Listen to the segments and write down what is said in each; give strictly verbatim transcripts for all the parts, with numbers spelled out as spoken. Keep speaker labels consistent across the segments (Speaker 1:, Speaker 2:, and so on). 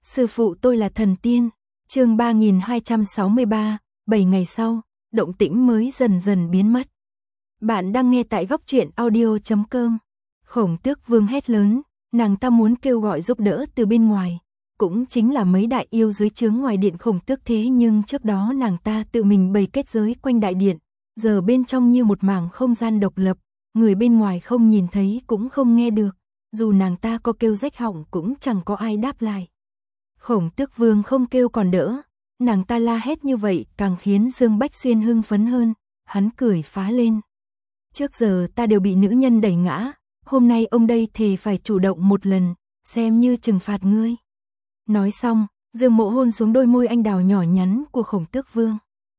Speaker 1: Sư phụ tôi là thần tiên. Chương ba nghìn hai trăm sáu mươi ba, bảy ngày sau, động tĩnh mới dần dần biến mất. Bạn đang nghe tại góc truyện audio chấm com. Khổng Tước Vương hét lớn, nàng ta muốn kêu gọi giúp đỡ từ bên ngoài, cũng chính là mấy đại yêu dưới trướng ngoài điện Khổng Tước, thế nhưng trước đó nàng ta tự mình bày kết giới quanh đại điện, giờ bên trong như một mảng không gian độc lập, người bên ngoài không nhìn thấy cũng không nghe được, dù nàng ta có kêu rách họng cũng chẳng có ai đáp lại. Khổng Tước Vương không kêu còn đỡ, nàng ta la hét như vậy càng khiến Dương Bách Xuyên hưng phấn hơn, hắn cười phá lên. Trước giờ ta đều bị nữ nhân đẩy ngã, hôm nay ông đây thề phải chủ động một lần, xem như trừng phạt ngươi. Nói xong, Dương Mộ hôn xuống đôi môi anh đào nhỏ nhắn của Khổng Tước Vương.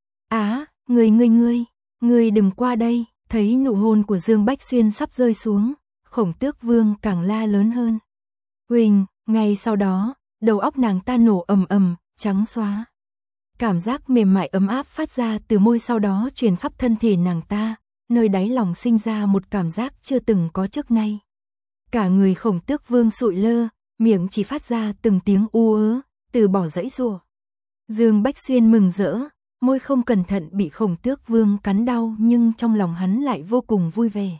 Speaker 1: Á, ngươi ngươi ngươi, ngươi đừng qua đây, thấy nụ hôn của Dương Bách Xuyên sắp rơi xuống, Khổng Tước Vương càng la lớn hơn. Huỳnh, ngay sau đó, đầu óc nàng ta nổ ầm ầm, trắng xóa. Cảm giác mềm mại ấm áp phát ra từ môi, sau đó truyền khắp thân thể nàng ta, nơi đáy lòng sinh ra một cảm giác chưa từng có trước nay. Cả người Khổng Tước Vương sụi lơ, miệng chỉ phát ra từng tiếng u ớ, từ bỏ dãy rủa. Dương Bách Xuyên mừng rỡ, môi không cẩn thận bị Khổng Tước Vương cắn đau, nhưng trong lòng hắn lại vô cùng vui vẻ.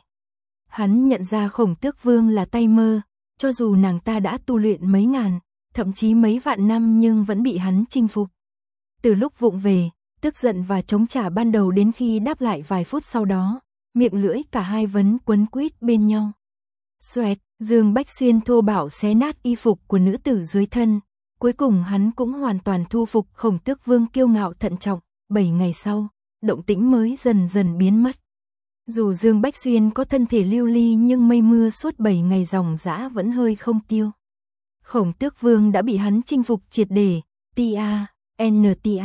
Speaker 1: Hắn nhận ra Khổng Tước Vương là tay mơ, cho dù nàng ta đã tu luyện mấy ngàn, thậm chí mấy vạn năm nhưng vẫn bị hắn chinh phục. Từ lúc vụng về, tức giận và chống trả ban đầu đến khi đáp lại vài phút sau đó, miệng lưỡi cả hai vẫn quấn quýt bên nhau. Xoẹt, Dương Bách Xuyên thô bạo xé nát y phục của nữ tử dưới thân, cuối cùng hắn cũng hoàn toàn thu phục Khổng Tước Vương kiêu ngạo thận trọng. Bảy ngày sau, động tĩnh mới dần dần biến mất. Dù Dương Bách Xuyên có thân thể lưu ly nhưng mây mưa suốt bảy ngày dòng dã vẫn hơi không tiêu. Khổng Tước Vương đã bị hắn chinh phục triệt để, tia, ntia.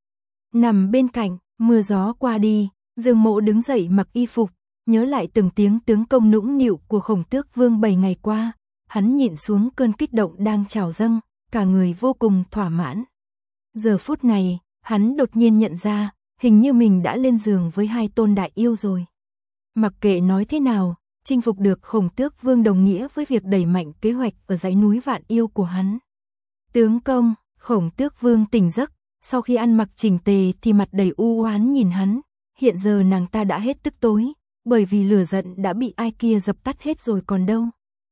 Speaker 1: Nằm bên cạnh, mưa gió qua đi, Dương Mộ đứng dậy mặc y phục, nhớ lại từng tiếng tướng công nũng nịu của Khổng Tước Vương bảy ngày qua, hắn nhịn xuống cơn kích động đang trào dâng, cả người vô cùng thỏa mãn. Giờ phút này, hắn đột nhiên nhận ra, hình như mình đã lên giường với hai tôn đại yêu rồi. Mặc kệ nói thế nào, chinh phục được Khổng Tước Vương đồng nghĩa với việc đẩy mạnh kế hoạch ở dãy núi Vạn Yêu của hắn. Tướng công, Khổng Tước Vương tỉnh giấc, sau khi ăn mặc chỉnh tề thì mặt đầy u oán nhìn hắn, hiện giờ nàng ta đã hết tức tối, bởi vì lửa giận đã bị ai kia dập tắt hết rồi còn đâu.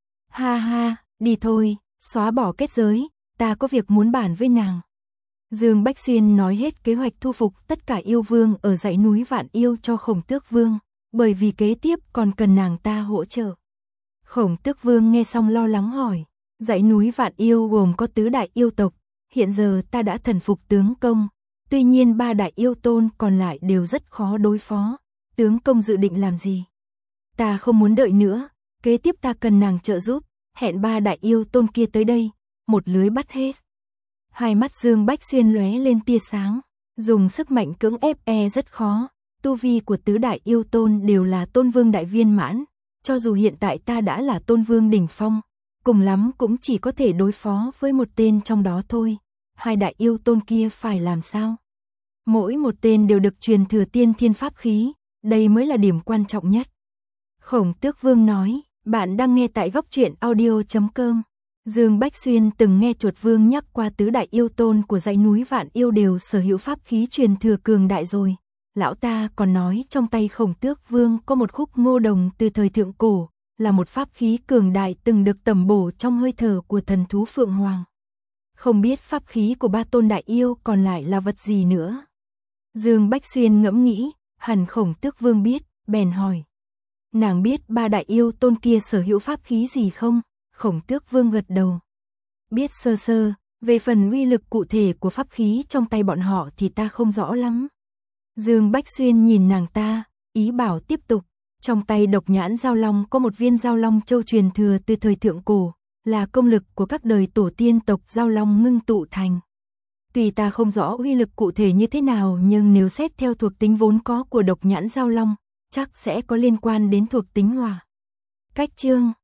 Speaker 1: Ha ha, đi thôi, xóa bỏ kết giới, ta có việc muốn bàn với nàng. Dương Bách Xuyên nói hết kế hoạch thu phục tất cả yêu vương ở dãy núi Vạn Yêu cho Khổng Tước Vương, bởi vì kế tiếp còn cần nàng ta hỗ trợ. Khổng Tước Vương nghe xong lo lắng hỏi, dãy núi Vạn Yêu gồm có tứ đại yêu tộc, hiện giờ ta đã thần phục tướng công, tuy nhiên ba đại yêu tôn còn lại đều rất khó đối phó, tướng công dự định làm gì? Ta không muốn đợi nữa, kế tiếp ta cần nàng trợ giúp, hẹn ba đại yêu tôn kia tới đây, một lưới bắt hết. Hai mắt Dương Bách Xuyên lóe lên tia sáng, dùng sức mạnh cưỡng ép e rất khó, tu vi của tứ đại yêu tôn đều là tôn vương đại viên mãn, cho dù hiện tại ta đã là tôn vương đỉnh phong, cùng lắm cũng chỉ có thể đối phó với một tên trong đó thôi, hai đại yêu tôn kia phải làm sao? Mỗi một tên đều được truyền thừa tiên thiên pháp khí, đây mới là điểm quan trọng nhất. Khổng Tước Vương nói, bạn đang nghe tại góc truyện audio chấm com. Dương Bách Xuyên từng nghe Chuột Vương nhắc qua tứ đại yêu tôn của dãy núi Vạn Yêu đều sở hữu pháp khí truyền thừa cường đại rồi. Lão ta còn nói trong tay Khổng Tước Vương có một khúc ngô đồng từ thời thượng cổ, là một pháp khí cường đại từng được tẩm bổ trong hơi thở của thần thú Phượng Hoàng. Không biết pháp khí của ba tôn đại yêu còn lại là vật gì nữa. Dương Bách Xuyên ngẫm nghĩ, hẳn Khổng Tước Vương biết, bèn hỏi. Nàng biết ba đại yêu tôn kia sở hữu pháp khí gì không? Khổng Tước Vương gật đầu. Biết sơ sơ, về phần uy lực cụ thể của pháp khí trong tay bọn họ thì ta không rõ lắm. Dương Bách Xuyên nhìn nàng ta, ý bảo tiếp tục. Trong tay Độc Nhãn Giao Long có một viên Giao Long Châu truyền thừa từ thời thượng cổ, là công lực của các đời tổ tiên tộc Giao Long ngưng tụ thành. Tuy ta không rõ uy lực cụ thể như thế nào, nhưng nếu xét theo thuộc tính vốn có của Độc Nhãn Giao Long, chắc sẽ có liên quan đến thuộc tính hỏa. Cách chương